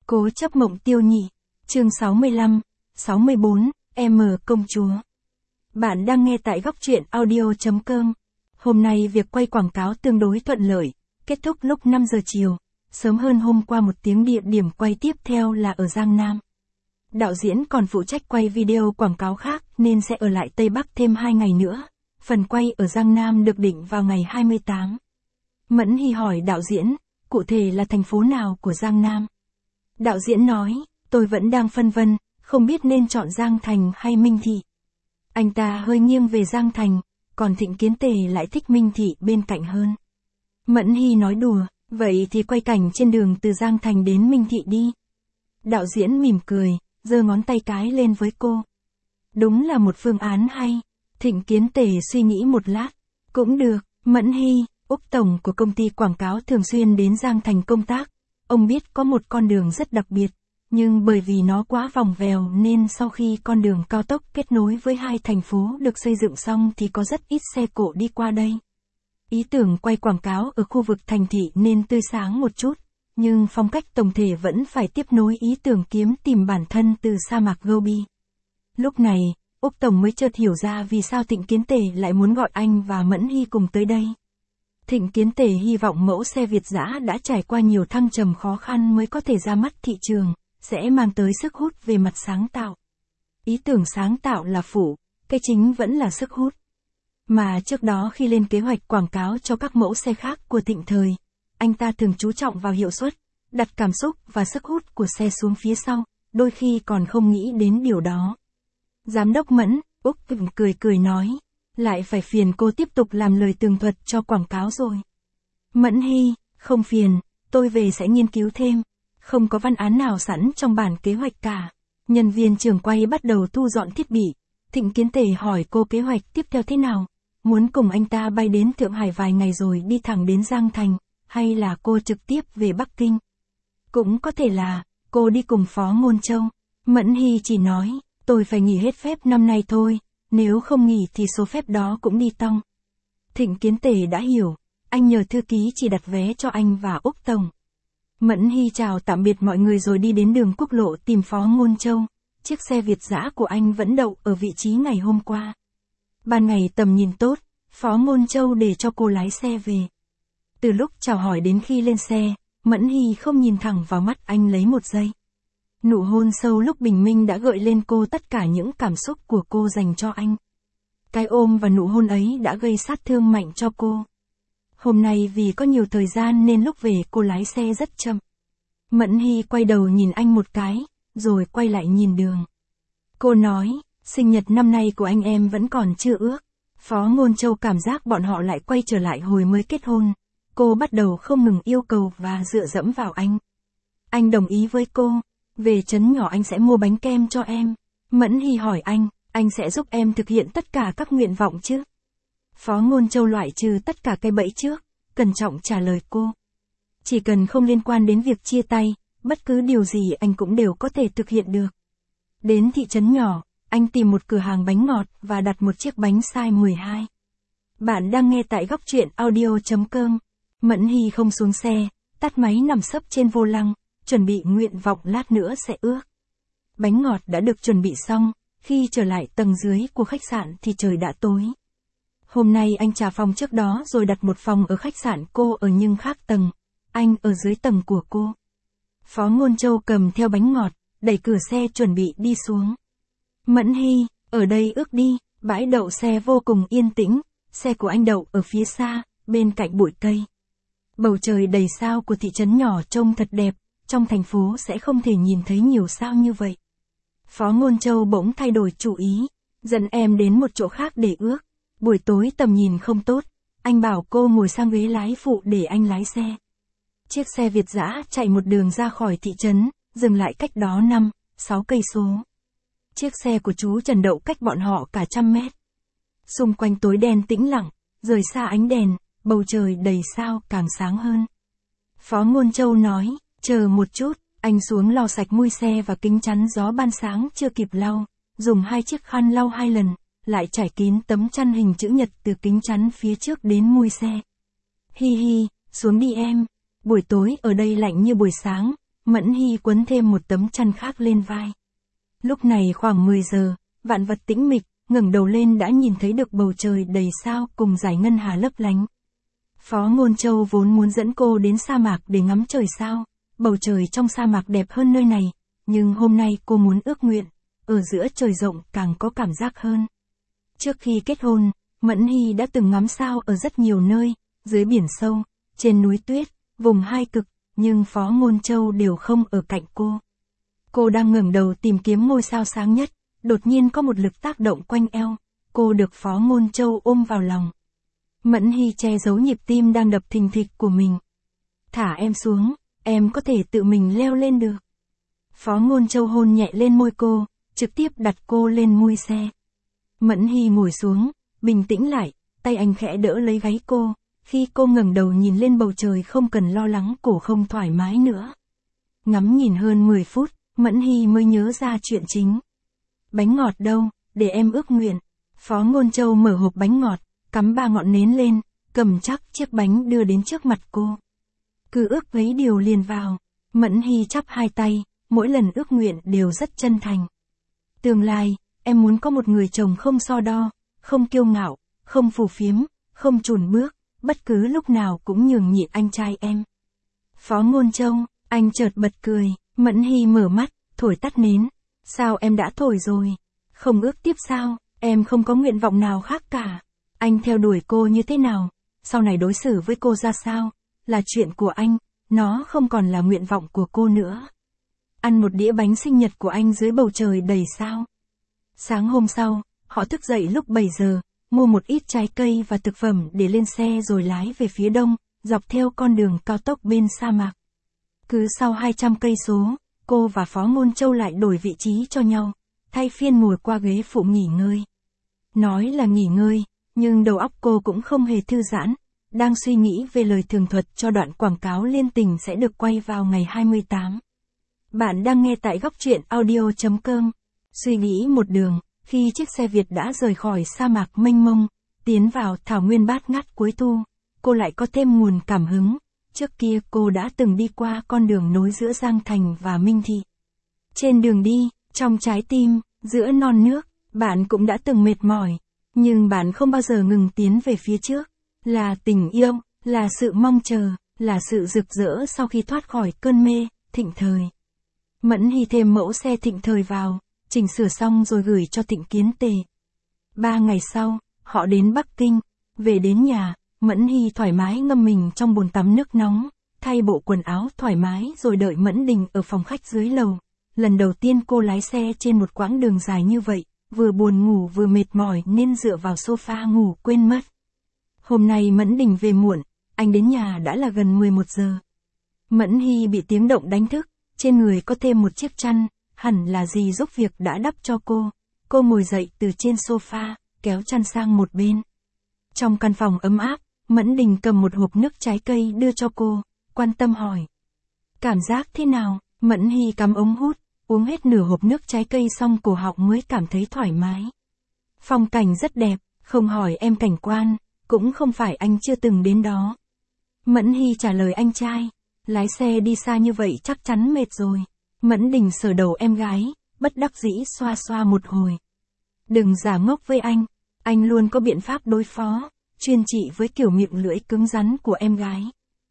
Cố chấp mộng tiêu nhị. Chương 65, 64, M công chúa. Bạn đang nghe tại góc truyện audio.com. Hôm nay việc quay quảng cáo tương đối thuận lợi, kết thúc lúc 5 giờ chiều, sớm hơn hôm qua một tiếng. Địa điểm quay tiếp theo là ở Giang Nam. Đạo diễn còn phụ trách quay video quảng cáo khác nên sẽ ở lại Tây Bắc thêm 2 ngày nữa. Phần quay ở Giang Nam được định vào ngày 28. Mẫn Hy hỏi đạo diễn, cụ thể là thành phố nào của Giang Nam? Đạo diễn nói, tôi vẫn đang phân vân, không biết nên chọn Giang Thành hay Minh Thị. Anh ta hơi nghiêng về Giang Thành, còn Thịnh Kiến Tề lại thích Minh Thị bên cạnh hơn. Mẫn Hy nói đùa, vậy thì quay cảnh trên đường từ Giang Thành đến Minh Thị đi. Đạo diễn mỉm cười, giơ ngón tay cái lên với cô. Đúng là một phương án hay. Thịnh Kiến Tề suy nghĩ một lát. Cũng được, Mẫn Hy, Úc tổng của công ty quảng cáo thường xuyên đến Giang Thành công tác. Ông biết có một con đường rất đặc biệt, nhưng bởi vì nó quá vòng vèo nên sau khi con đường cao tốc kết nối với hai thành phố được xây dựng xong thì có rất ít xe cộ đi qua đây. Ý tưởng quay quảng cáo ở khu vực thành thị nên tươi sáng một chút, nhưng phong cách tổng thể vẫn phải tiếp nối ý tưởng kiếm tìm bản thân từ sa mạc Gobi. Lúc này, Úc tổng mới chợt hiểu ra vì sao Thịnh Kiến Tề lại muốn gọi anh và Mẫn Hy cùng tới đây. Thịnh Kiến Tề hy vọng mẫu xe Việt dã đã trải qua nhiều thăng trầm khó khăn mới có thể ra mắt thị trường, sẽ mang tới sức hút về mặt sáng tạo. Ý tưởng sáng tạo là phụ, cái chính vẫn là sức hút. Mà trước đó khi lên kế hoạch quảng cáo cho các mẫu xe khác của Thịnh Thời, anh ta thường chú trọng vào hiệu suất, đặt cảm xúc và sức hút của xe xuống phía sau, đôi khi còn không nghĩ đến điều đó. Giám đốc Mẫn, Úc cười nói, lại phải phiền cô tiếp tục làm lời tường thuật cho quảng cáo rồi. Mẫn Hy, không phiền, tôi về sẽ nghiên cứu thêm. Không có văn án nào sẵn trong bản kế hoạch cả. Nhân viên trường quay bắt đầu thu dọn thiết bị. Thịnh Kiến Tề hỏi cô kế hoạch tiếp theo thế nào? Muốn cùng anh ta bay đến Thượng Hải vài ngày rồi đi thẳng đến Giang Thành, hay là cô trực tiếp về Bắc Kinh? Cũng có thể là, cô đi cùng Phó Ngôn Châu. Mẫn Hy chỉ nói, tôi phải nghỉ hết phép năm nay thôi, nếu không nghỉ thì số phép đó cũng đi tong. Thịnh Kiến Tề đã hiểu, anh nhờ thư ký chỉ đặt vé cho anh và Úc tổng. Mẫn Hy chào tạm biệt mọi người rồi đi đến đường quốc lộ tìm Phó Ngôn Châu. Chiếc xe Việt dã của anh vẫn đậu ở vị trí ngày hôm qua. Ban ngày tầm nhìn tốt, Phó Ngôn Châu để cho cô lái xe về. Từ lúc chào hỏi đến khi lên xe, Mẫn Hy không nhìn thẳng vào mắt anh lấy một giây. Nụ hôn sâu lúc bình minh đã gợi lên cô tất cả những cảm xúc của cô dành cho anh. Cái ôm và nụ hôn ấy đã gây sát thương mạnh cho cô. Hôm nay vì có nhiều thời gian nên lúc về cô lái xe rất chậm. Mẫn Hy quay đầu nhìn anh một cái, rồi quay lại nhìn đường. Cô nói, sinh nhật năm nay của anh em vẫn còn chưa ước. Phó Ngôn Châu cảm giác bọn họ lại quay trở lại hồi mới kết hôn. Cô bắt đầu không ngừng yêu cầu và dựa dẫm vào anh. Anh đồng ý với cô, về trấn nhỏ anh sẽ mua bánh kem cho em. Mẫn Hy hỏi anh sẽ giúp em thực hiện tất cả các nguyện vọng chứ? Phó Ngôn Châu loại trừ tất cả cái bẫy trước, cẩn trọng trả lời cô. Chỉ cần không liên quan đến việc chia tay, bất cứ điều gì anh cũng đều có thể thực hiện được. Đến thị trấn nhỏ, anh tìm một cửa hàng bánh ngọt và đặt một chiếc bánh size 12. Bạn đang nghe tại góc truyện audio.com. Mẫn Hy không xuống xe, tắt máy nằm sấp trên vô lăng, chuẩn bị nguyện vọng lát nữa sẽ ước. Bánh ngọt đã được chuẩn bị xong, khi trở lại tầng dưới của khách sạn thì trời đã tối. Hôm nay anh trả phòng trước đó rồi đặt một phòng ở khách sạn cô ở nhưng khác tầng. Anh ở dưới tầng của cô. Phó Ngôn Châu cầm theo bánh ngọt, đẩy cửa xe chuẩn bị đi xuống. Mẫn Hy, ở đây ước đi. Bãi đậu xe vô cùng yên tĩnh, xe của anh đậu ở phía xa, bên cạnh bụi cây. Bầu trời đầy sao của thị trấn nhỏ trông thật đẹp, trong thành phố sẽ không thể nhìn thấy nhiều sao như vậy. Phó Ngôn Châu bỗng thay đổi chủ ý, dẫn em đến một chỗ khác để ước. Buổi tối tầm nhìn không tốt, anh bảo cô ngồi sang ghế lái phụ để anh lái xe. Chiếc xe Việt dã chạy một đường ra khỏi thị trấn, dừng lại cách đó 5-6 cây số. Chiếc xe của chú Trần đậu cách bọn họ cả 100 mét. Xung quanh tối đen tĩnh lặng, rời xa ánh đèn, bầu trời đầy sao càng sáng hơn. Phó Ngôn Châu nói, chờ một chút, anh xuống lau sạch mui xe và kính chắn gió ban sáng chưa kịp lau, dùng 2 chiếc khăn lau 2 lần, lại trải kín tấm chăn hình chữ nhật từ kính chắn phía trước đến mui xe. Hi hi, xuống đi em, buổi tối ở đây lạnh như buổi sáng, Mẫn Hy quấn thêm một tấm chăn khác lên vai. Lúc này khoảng 10 giờ, vạn vật tĩnh mịch, ngẩng đầu lên đã nhìn thấy được bầu trời đầy sao cùng dải ngân hà lấp lánh. Phó Ngôn Châu vốn muốn dẫn cô đến sa mạc để ngắm trời sao, bầu trời trong sa mạc đẹp hơn nơi này, nhưng hôm nay cô muốn ước nguyện, ở giữa trời rộng càng có cảm giác hơn. Trước khi kết hôn, Mẫn Hy đã từng ngắm sao ở rất nhiều nơi, dưới biển sâu, trên núi tuyết, vùng hai cực, nhưng Phó Ngôn Châu đều không ở cạnh cô. Cô đang ngẩng đầu tìm kiếm ngôi sao sáng nhất, đột nhiên có một lực tác động quanh eo, cô được Phó Ngôn Châu ôm vào lòng. Mẫn Hy che giấu nhịp tim đang đập thình thịch của mình. Thả em xuống, em có thể tự mình leo lên được. Phó Ngôn Châu hôn nhẹ lên môi cô, trực tiếp đặt cô lên mui xe. Mẫn Hy ngồi xuống, bình tĩnh lại, tay anh khẽ đỡ lấy gáy cô, khi cô ngẩng đầu nhìn lên bầu trời không cần lo lắng cổ không thoải mái nữa. Ngắm nhìn hơn 10 phút, Mẫn Hy mới nhớ ra chuyện chính. Bánh ngọt đâu, để em ước nguyện. Phó Ngôn Châu mở hộp bánh ngọt, cắm 3 ngọn nến lên, cầm chắc chiếc bánh đưa đến trước mặt cô. Cứ ước mấy điều liền vào. Mẫn Hy chắp hai tay, mỗi lần ước nguyện đều rất chân thành. Tương lai, em muốn có một người chồng không so đo, không kiêu ngạo, không phù phiếm, không chùn bước, bất cứ lúc nào cũng nhường nhịn anh trai em. Phó Ngôn Châu, anh chợt bật cười. Mẫn Hy mở mắt, thổi tắt nến. Sao em đã thổi rồi? Không ước tiếp sao? Em không có nguyện vọng nào khác cả. Anh theo đuổi cô như thế nào? Sau này đối xử với cô ra sao? Là chuyện của anh, nó không còn là nguyện vọng của cô nữa. Ăn một đĩa bánh sinh nhật của anh dưới bầu trời đầy sao. Sáng hôm sau, họ thức dậy lúc 7 giờ, mua một ít trái cây và thực phẩm để lên xe rồi lái về phía đông, dọc theo con đường cao tốc bên sa mạc. Cứ sau 200 cây số, cô và Phó Ngôn Châu lại đổi vị trí cho nhau, thay phiên ngồi qua ghế phụ nghỉ ngơi. Nói là nghỉ ngơi, nhưng đầu óc cô cũng không hề thư giãn, đang suy nghĩ về lời tường thuật cho đoạn quảng cáo liên tình sẽ được quay vào ngày 28. Bạn đang nghe tại góc truyện audio.com. Suy nghĩ một đường, khi chiếc xe Việt đã rời khỏi sa mạc mênh mông, tiến vào thảo nguyên bát ngát cuối thu, cô lại có thêm nguồn cảm hứng. Trước kia cô đã từng đi qua con đường nối giữa Giang Thành và Minh Thị. Trên đường đi, trong trái tim, giữa non nước, bạn cũng đã từng mệt mỏi, nhưng bạn không bao giờ ngừng tiến về phía trước. Là tình yêu, là sự mong chờ, là sự rực rỡ sau khi thoát khỏi cơn mê, Thịnh Thời. Mẫn Hy thêm mẫu xe Thịnh Thời vào, chỉnh sửa xong rồi gửi cho Thịnh Kiến Tề. 3 ngày sau, họ đến Bắc Kinh, về đến nhà. Mẫn Hy thoải mái ngâm mình trong bồn tắm nước nóng, thay bộ quần áo thoải mái rồi đợi Mẫn Đình ở phòng khách dưới lầu. Lần đầu tiên cô lái xe trên một quãng đường dài như vậy, vừa buồn ngủ vừa mệt mỏi nên dựa vào sofa ngủ quên mất. Hôm nay Mẫn Đình về muộn, anh đến nhà đã là gần 11 giờ. Mẫn Hy bị tiếng động đánh thức, trên người có thêm một chiếc chăn, hẳn là dì giúp việc đã đắp cho cô. Cô ngồi dậy từ trên sofa, kéo chăn sang một bên. Trong căn phòng ấm áp, Mẫn Đình cầm một hộp nước trái cây đưa cho cô, quan tâm hỏi. Cảm giác thế nào? Mẫn Hy cắm ống hút, uống hết nửa hộp nước trái cây xong cổ họng mới cảm thấy thoải mái. Phong cảnh rất đẹp, không hỏi em cảnh quan, cũng không phải anh chưa từng đến đó. Mẫn Hy trả lời anh trai, lái xe đi xa như vậy chắc chắn mệt rồi. Mẫn Đình sờ đầu em gái, bất đắc dĩ xoa xoa một hồi. Đừng giả ngốc với anh luôn có biện pháp đối phó, chuyên trị với kiểu miệng lưỡi cứng rắn của em gái.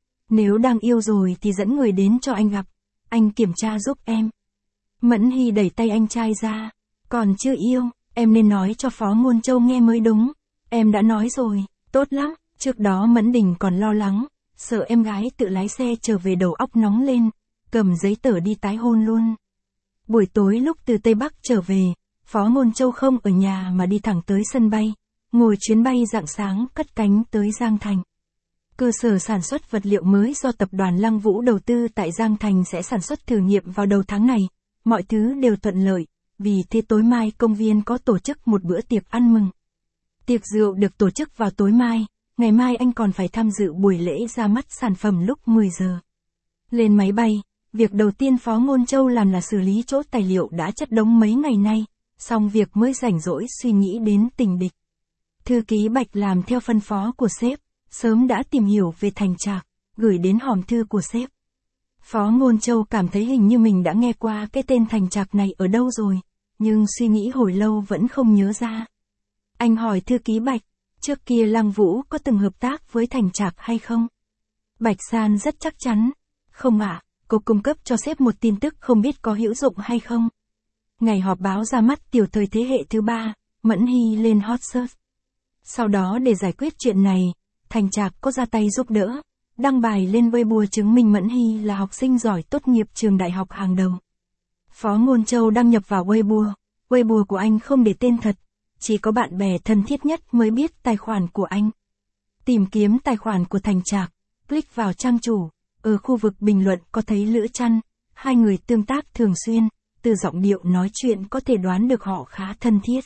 Nếu đang yêu rồi thì dẫn người đến cho anh gặp, anh kiểm tra giúp em. Mẫn Hy đẩy tay anh trai ra, còn chưa yêu, em nên nói cho Phó Ngôn Châu nghe mới đúng. Em đã nói rồi, tốt lắm. Trước đó Mẫn Đình còn lo lắng, sợ em gái tự lái xe trở về đầu óc nóng lên, cầm giấy tờ đi tái hôn luôn. Buổi tối lúc từ Tây Bắc trở về, Phó Ngôn Châu không ở nhà mà đi thẳng tới sân bay, ngồi chuyến bay rạng sáng cất cánh tới Giang Thành. Cơ sở sản xuất vật liệu mới do tập đoàn Lăng Vũ đầu tư tại Giang Thành sẽ sản xuất thử nghiệm vào đầu tháng này, mọi thứ đều thuận lợi, vì thế tối mai công viên có tổ chức một bữa tiệc ăn mừng. Tiệc rượu được tổ chức vào tối mai, ngày mai anh còn phải tham dự buổi lễ ra mắt sản phẩm lúc 10 giờ. Lên máy bay, việc đầu tiên Phó Ngôn Châu làm là xử lý chỗ tài liệu đã chất đống mấy ngày nay, xong việc mới rảnh rỗi suy nghĩ đến tình địch. Thư ký Bạch làm theo phân phó của sếp, sớm đã tìm hiểu về Thành Trạc, gửi đến hòm thư của sếp. Phó Ngôn Châu cảm thấy hình như mình đã nghe qua cái tên Thành Trạc này ở đâu rồi, nhưng suy nghĩ hồi lâu vẫn không nhớ ra. Anh hỏi thư ký Bạch, trước kia Lăng Vũ có từng hợp tác với Thành Trạc hay không? Bạch San rất chắc chắn. Không ạ, cô cung cấp cho sếp một tin tức không biết có hữu dụng hay không. Ngày họp báo ra mắt tiểu thời thế hệ thứ 3, Mẫn Hy lên hot search. Sau đó để giải quyết chuyện này, Thành Trạc có ra tay giúp đỡ, đăng bài lên Weibo chứng minh Mẫn Hy là học sinh giỏi tốt nghiệp trường đại học hàng đầu. Phó Ngôn Châu đăng nhập vào Weibo của anh không để tên thật, chỉ có bạn bè thân thiết nhất mới biết tài khoản của anh. Tìm kiếm tài khoản của Thành Trạc, click vào trang chủ, ở khu vực bình luận có thấy Lữ Trăn, hai người tương tác thường xuyên, từ giọng điệu nói chuyện có thể đoán được họ khá thân thiết.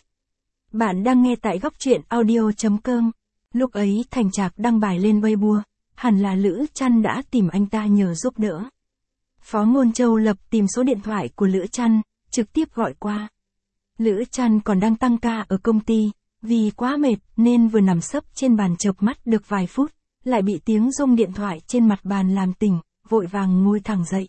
Bạn đang nghe tại góc truyện audio.com. Lúc ấy Thành Trạc đăng bài lên Weibo, hẳn là Lữ Trăn đã tìm anh ta nhờ giúp đỡ. Phó Ngôn Châu lập tìm số điện thoại của Lữ Trăn, trực tiếp gọi qua. Lữ Trăn còn đang tăng ca ở công ty, vì quá mệt nên vừa nằm sấp trên bàn chợp mắt được vài phút, lại bị tiếng rung điện thoại trên mặt bàn làm tỉnh, vội vàng ngồi thẳng dậy.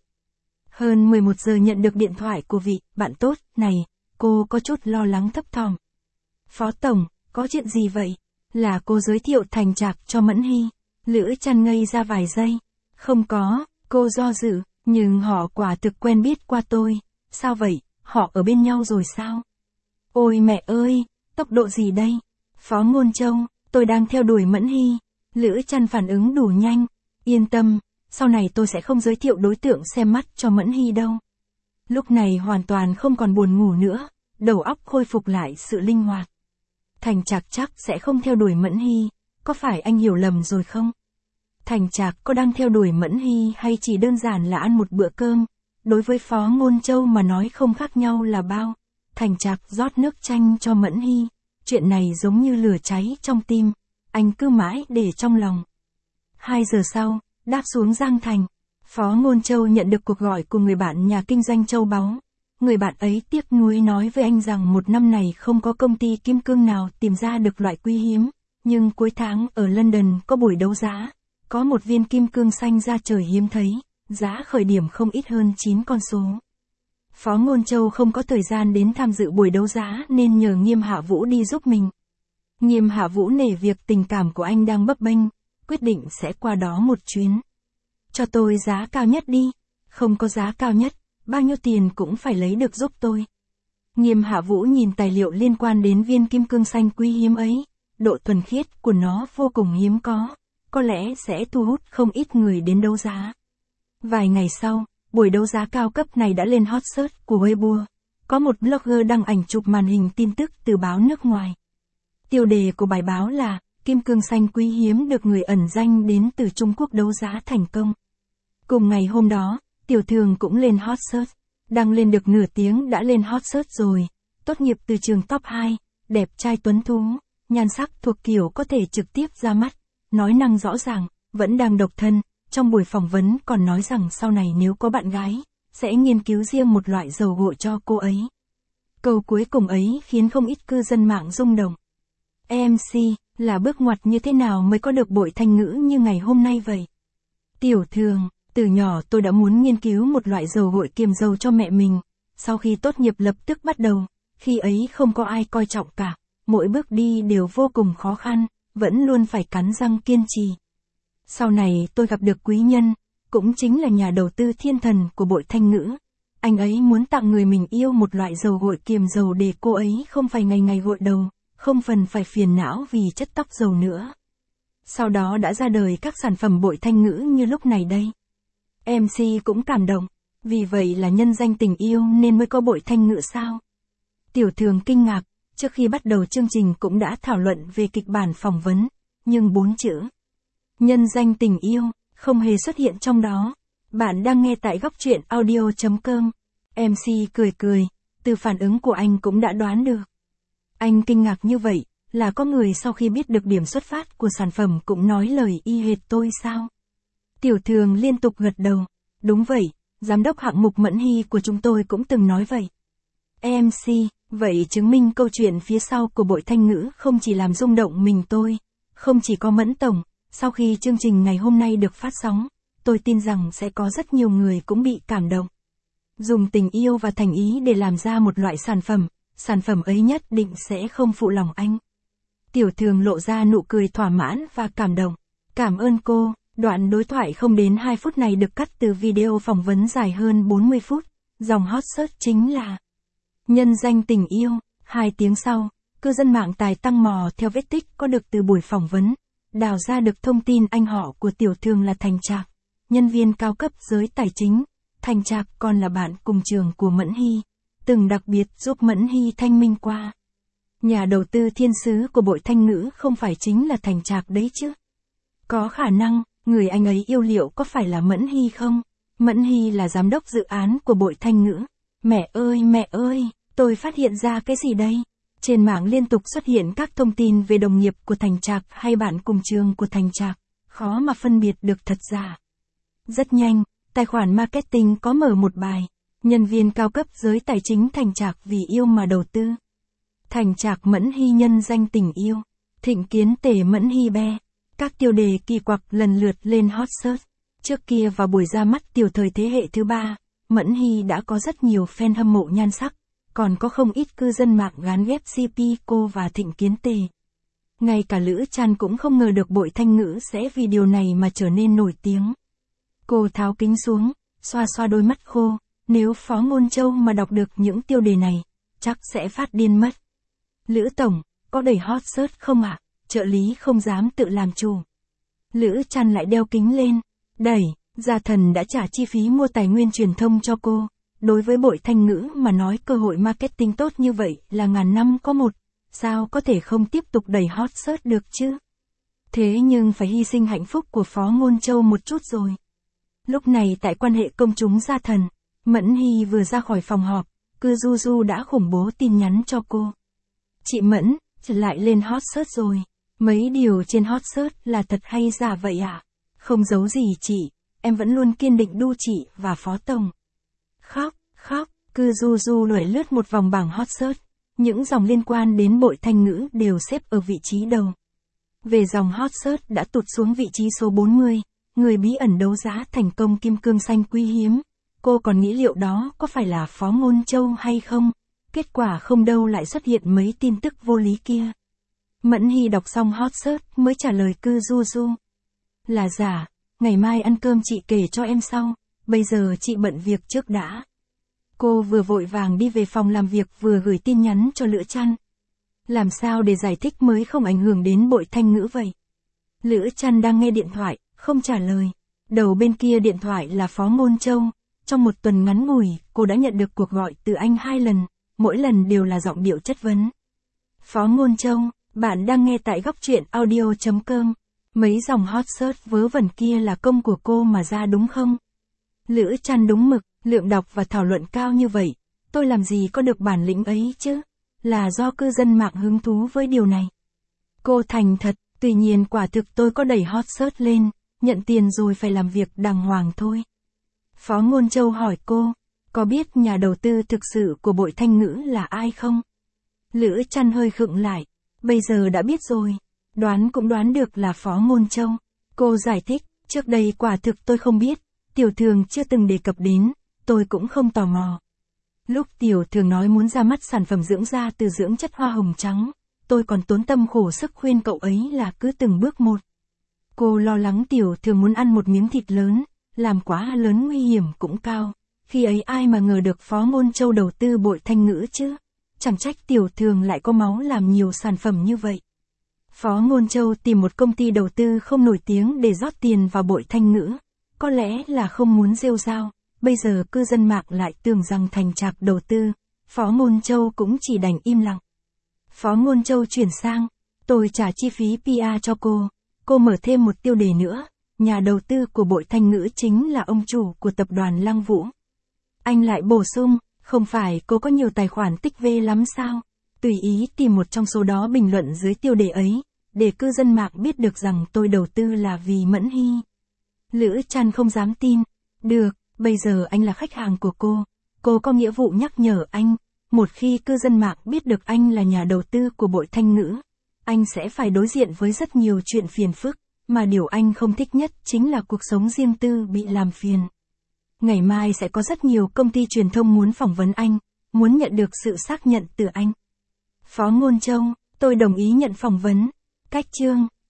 Hơn 11 giờ nhận được điện thoại của vị bạn tốt này, cô có chút lo lắng thấp thỏm. Phó Tổng, có chuyện gì vậy? Là cô giới thiệu Thành Trạc cho Mẫn Hy. Lữ Trăn ngây ra vài giây. Không có, cô do dự, nhưng họ quả thực quen biết qua tôi. Sao vậy, họ ở bên nhau rồi sao? Ôi mẹ ơi, tốc độ gì đây? Phó Ngôn Châu, tôi đang theo đuổi Mẫn Hy. Lữ Trăn phản ứng đủ nhanh. Yên tâm, sau này tôi sẽ không giới thiệu đối tượng xem mắt cho Mẫn Hy đâu. Lúc này hoàn toàn không còn buồn ngủ nữa, đầu óc khôi phục lại sự linh hoạt. Thành Trạc chắc sẽ không theo đuổi Mẫn Hy, có phải anh hiểu lầm rồi không? Thành Trạc có đang theo đuổi Mẫn Hy hay chỉ đơn giản là ăn một bữa cơm? Đối với Phó Ngôn Châu mà nói không khác nhau là bao. Thành Trạc rót nước chanh cho Mẫn Hy, chuyện này giống như lửa cháy trong tim, anh cứ mãi để trong lòng. 2 giờ sau, đáp xuống Giang Thành, Phó Ngôn Châu nhận được cuộc gọi của người bạn nhà kinh doanh châu báu. Người bạn ấy tiếc nuối nói với anh rằng một năm này không có công ty kim cương nào tìm ra được loại quý hiếm, nhưng cuối tháng ở London có buổi đấu giá, có một viên kim cương xanh ra trời hiếm thấy, giá khởi điểm không ít hơn 9 con số. Phó Ngôn Châu không có thời gian đến tham dự buổi đấu giá nên nhờ Nghiêm Hạ Vũ đi giúp mình. Nghiêm Hạ Vũ nể việc tình cảm của anh đang bấp bênh, quyết định sẽ qua đó một chuyến. Cho tôi giá cao nhất đi, không có giá cao nhất, bao nhiêu tiền cũng phải lấy được giúp tôi. Nghiêm Hạ Vũ nhìn tài liệu liên quan đến viên kim cương xanh quý hiếm ấy, độ thuần khiết của nó vô cùng hiếm có lẽ sẽ thu hút không ít người đến đấu giá. Vài ngày sau, buổi đấu giá cao cấp này đã lên hot search của Weibo. Có một blogger đăng ảnh chụp màn hình tin tức từ báo nước ngoài. Tiêu đề của bài báo là, kim cương xanh quý hiếm được người ẩn danh đến từ Trung Quốc đấu giá thành công. Cùng ngày hôm đó, Tiểu Thường cũng lên hot search. Đăng lên được nửa tiếng đã lên hot search rồi. Tốt nghiệp từ trường top 2, đẹp trai tuấn tú, nhan sắc thuộc kiểu có thể trực tiếp ra mắt, nói năng rõ ràng, vẫn đang độc thân. Trong buổi phỏng vấn còn nói rằng sau này nếu có bạn gái, sẽ nghiên cứu riêng một loại dầu gội cho cô ấy. Câu cuối cùng ấy khiến không ít cư dân mạng rung động. MC, là bước ngoặt như thế nào mới có được bội thanh ngữ như ngày hôm nay vậy? Tiểu Thường, từ nhỏ tôi đã muốn nghiên cứu một loại dầu gội kiềm dầu cho mẹ mình. Sau khi tốt nghiệp lập tức bắt đầu, khi ấy không có ai coi trọng cả, mỗi bước đi đều vô cùng khó khăn, vẫn luôn phải cắn răng kiên trì. Sau này tôi gặp được quý nhân, cũng chính là nhà đầu tư thiên thần của bội thanh ngữ. Anh ấy muốn tặng người mình yêu một loại dầu gội kiềm dầu để cô ấy không phải ngày ngày gội đầu, không phần phải phiền não vì chất tóc dầu nữa. Sau đó đã ra đời các sản phẩm bội thanh ngữ như lúc này đây. MC cũng cảm động, vì vậy là nhân danh tình yêu nên mới có bội thanh ngữ sao? Tiểu Thường kinh ngạc, trước khi bắt đầu chương trình cũng đã thảo luận về kịch bản phỏng vấn, nhưng 4 chữ nhân danh tình yêu không hề xuất hiện trong đó. Bạn đang nghe tại góc truyện audio.com. MC cười cười, từ phản ứng của anh cũng đã đoán được. Anh kinh ngạc như vậy, là có người sau khi biết được điểm xuất phát của sản phẩm cũng nói lời y hệt tôi sao? Tiểu Thường liên tục gật đầu. Đúng vậy, giám đốc hạng mục Mẫn Hy của chúng tôi cũng từng nói vậy. MC, vậy chứng minh câu chuyện phía sau của bội thanh ngữ không chỉ làm rung động mình tôi, không chỉ có Mẫn Tổng. Sau khi chương trình ngày hôm nay được phát sóng, tôi tin rằng sẽ có rất nhiều người cũng bị cảm động. Dùng tình yêu và thành ý để làm ra một loại sản phẩm ấy nhất định sẽ không phụ lòng anh. Tiểu Thường lộ ra nụ cười thỏa mãn và cảm động. Cảm ơn cô. Đoạn đối thoại không đến 2 phút này được cắt từ video phỏng vấn dài hơn 40 phút. Dòng hot search chính là nhân danh tình yêu. 2 tiếng sau, cư dân mạng tài tăng mò theo vết tích có được từ buổi phỏng vấn, đào ra được thông tin anh họ của Tiểu Thường là Thành Trạc, nhân viên cao cấp giới tài chính. Thành Trạc còn là bạn cùng trường của Mẫn Hy, từng đặc biệt giúp Mẫn Hy thanh minh qua. Nhà đầu tư thiên sứ của Bội Thanh Ngữ không phải chính là Thành Trạc đấy chứ? Có khả năng, người anh ấy yêu liệu có phải là Mẫn Hy không? Mẫn Hy là giám đốc dự án của Bội Thanh Ngữ. Mẹ ơi, tôi phát hiện ra cái gì đây? Trên mạng liên tục xuất hiện các thông tin về đồng nghiệp của Thành Trạc hay bạn cùng trường của Thành Trạc, khó mà phân biệt được thật giả. Rất nhanh, tài khoản marketing có mở một bài, nhân viên cao cấp giới tài chính Thành Trạc vì yêu mà đầu tư. Thành Trạc Mẫn Hy nhân danh tình yêu, Thịnh Kiến Tề Mẫn Hy be. Các tiêu đề kỳ quặc lần lượt lên hot search. Trước kia vào buổi ra mắt tiểu thời thế hệ thứ 3, Mẫn Hy đã có rất nhiều fan hâm mộ nhan sắc, còn có không ít cư dân mạng gán ghép CP cô và Thịnh Kiến Tề. Ngay cả Lữ Trăn cũng không ngờ được Bội Thanh Ngữ sẽ vì điều này mà trở nên nổi tiếng. Cô tháo kính xuống, xoa xoa đôi mắt khô, nếu Phó Ngôn Châu mà đọc được những tiêu đề này, chắc sẽ phát điên mất. Lữ Tổng, có đẩy hot search không ạ? Trợ lý không dám tự làm chủ. Lữ Trăn lại đeo kính lên. Đẩy, Gia Thần đã trả chi phí mua tài nguyên truyền thông cho cô. Đối với Bội Thanh Ngữ mà nói cơ hội marketing tốt như vậy là ngàn năm có một. Sao có thể không tiếp tục đẩy hot search được chứ? Thế nhưng phải hy sinh hạnh phúc của Phó Ngôn Châu một chút rồi. Lúc này tại quan hệ công chúng Gia Thần, Mẫn Hy vừa ra khỏi phòng họp, cư Du đã khủng bố tin nhắn cho cô. Chị Mẫn, lại lên hot search rồi. Mấy điều trên hot search là thật hay giả vậy ạ? Không giấu gì chị, em vẫn luôn kiên định đu chị và Phó Tổng. Khóc, cư Du lướt lướt một vòng bảng hot search. Những dòng liên quan đến Bội Thanh Ngữ đều xếp ở vị trí đầu. Về dòng hot search đã tụt xuống vị trí số 40, người bí ẩn đấu giá thành công kim cương xanh quý hiếm. Cô còn nghĩ liệu đó có phải là Phó Ngôn Châu hay không? Kết quả không đâu lại xuất hiện mấy tin tức vô lý kia. Mẫn Hy đọc xong hot search mới trả lời cư Du. Là giả, ngày mai ăn cơm chị kể cho em sau, bây giờ chị bận việc trước đã. Cô vừa vội vàng đi về phòng làm việc vừa gửi tin nhắn cho Lữ Trăn. Làm sao để giải thích mới không ảnh hưởng đến Bội Thanh Ngữ vậy? Lữ Trăn đang nghe điện thoại, không trả lời. Đầu bên kia điện thoại là Phó Ngôn Châu. Trong một tuần ngắn ngủi, cô đã nhận được cuộc gọi từ anh 2 lần, mỗi lần đều là giọng điệu chất vấn. Phó Ngôn Châu, bạn đang nghe tại góc truyện audio.com. Mấy dòng hot search vớ vẩn kia là công của cô mà ra đúng không? Lữ Trăn đúng mực, lượng đọc và thảo luận cao như vậy, tôi làm gì có được bản lĩnh ấy chứ? Là do cư dân mạng hứng thú với điều này. Cô thành thật, tuy nhiên quả thực tôi có đẩy hot search lên, nhận tiền rồi phải làm việc đàng hoàng thôi. Phó Ngôn Châu hỏi cô, có biết nhà đầu tư thực sự của Bội Thanh Ngữ là ai không? Lữ Trăn hơi khựng lại, bây giờ đã biết rồi, đoán cũng đoán được là Phó Ngôn Châu. Cô giải thích, trước đây quả thực tôi không biết, Tiểu Thường chưa từng đề cập đến, tôi cũng không tò mò. Lúc Tiểu Thường nói muốn ra mắt sản phẩm dưỡng da từ dưỡng chất hoa hồng trắng, tôi còn tốn tâm khổ sức khuyên cậu ấy là cứ từng bước một. Cô lo lắng Tiểu Thường muốn ăn một miếng thịt lớn, làm quá lớn nguy hiểm cũng cao. Khi ấy ai mà ngờ được Phó Ngôn Châu đầu tư Bội Thanh Ngữ chứ? Chẳng trách Tiểu Thường lại có máu làm nhiều sản phẩm như vậy. Phó Ngôn Châu tìm một công ty đầu tư không nổi tiếng để rót tiền vào Bội Thanh Ngữ. Có lẽ là không muốn rêu rao, bây giờ cư dân mạng lại tưởng rằng Thành Trạc đầu tư, Phó Ngôn Châu cũng chỉ đành im lặng. Phó Ngôn Châu chuyển sang, tôi trả chi phí PR cho cô mở thêm một tiêu đề nữa, nhà đầu tư của Bội Thanh Ngữ chính là ông chủ của tập đoàn Lăng Vũ. Anh lại bổ sung, không phải cô có nhiều tài khoản tích V lắm sao? Tùy ý tìm một trong số đó bình luận dưới tiêu đề ấy, để cư dân mạng biết được rằng tôi đầu tư là vì Mẫn Hy. Lữ Trăn không dám tin. Được, bây giờ anh là khách hàng của cô có nghĩa vụ nhắc nhở anh, một khi cư dân mạng biết được anh là nhà đầu tư của Bội Thanh Ngữ, anh sẽ phải đối diện với rất nhiều chuyện phiền phức, Mà điều anh không thích nhất chính là cuộc sống riêng tư bị làm phiền. Ngày mai sẽ có rất nhiều công ty truyền thông muốn phỏng vấn anh, muốn nhận được sự xác nhận từ anh. Phó Ngôn Châu, tôi đồng ý nhận phỏng vấn. Cách chương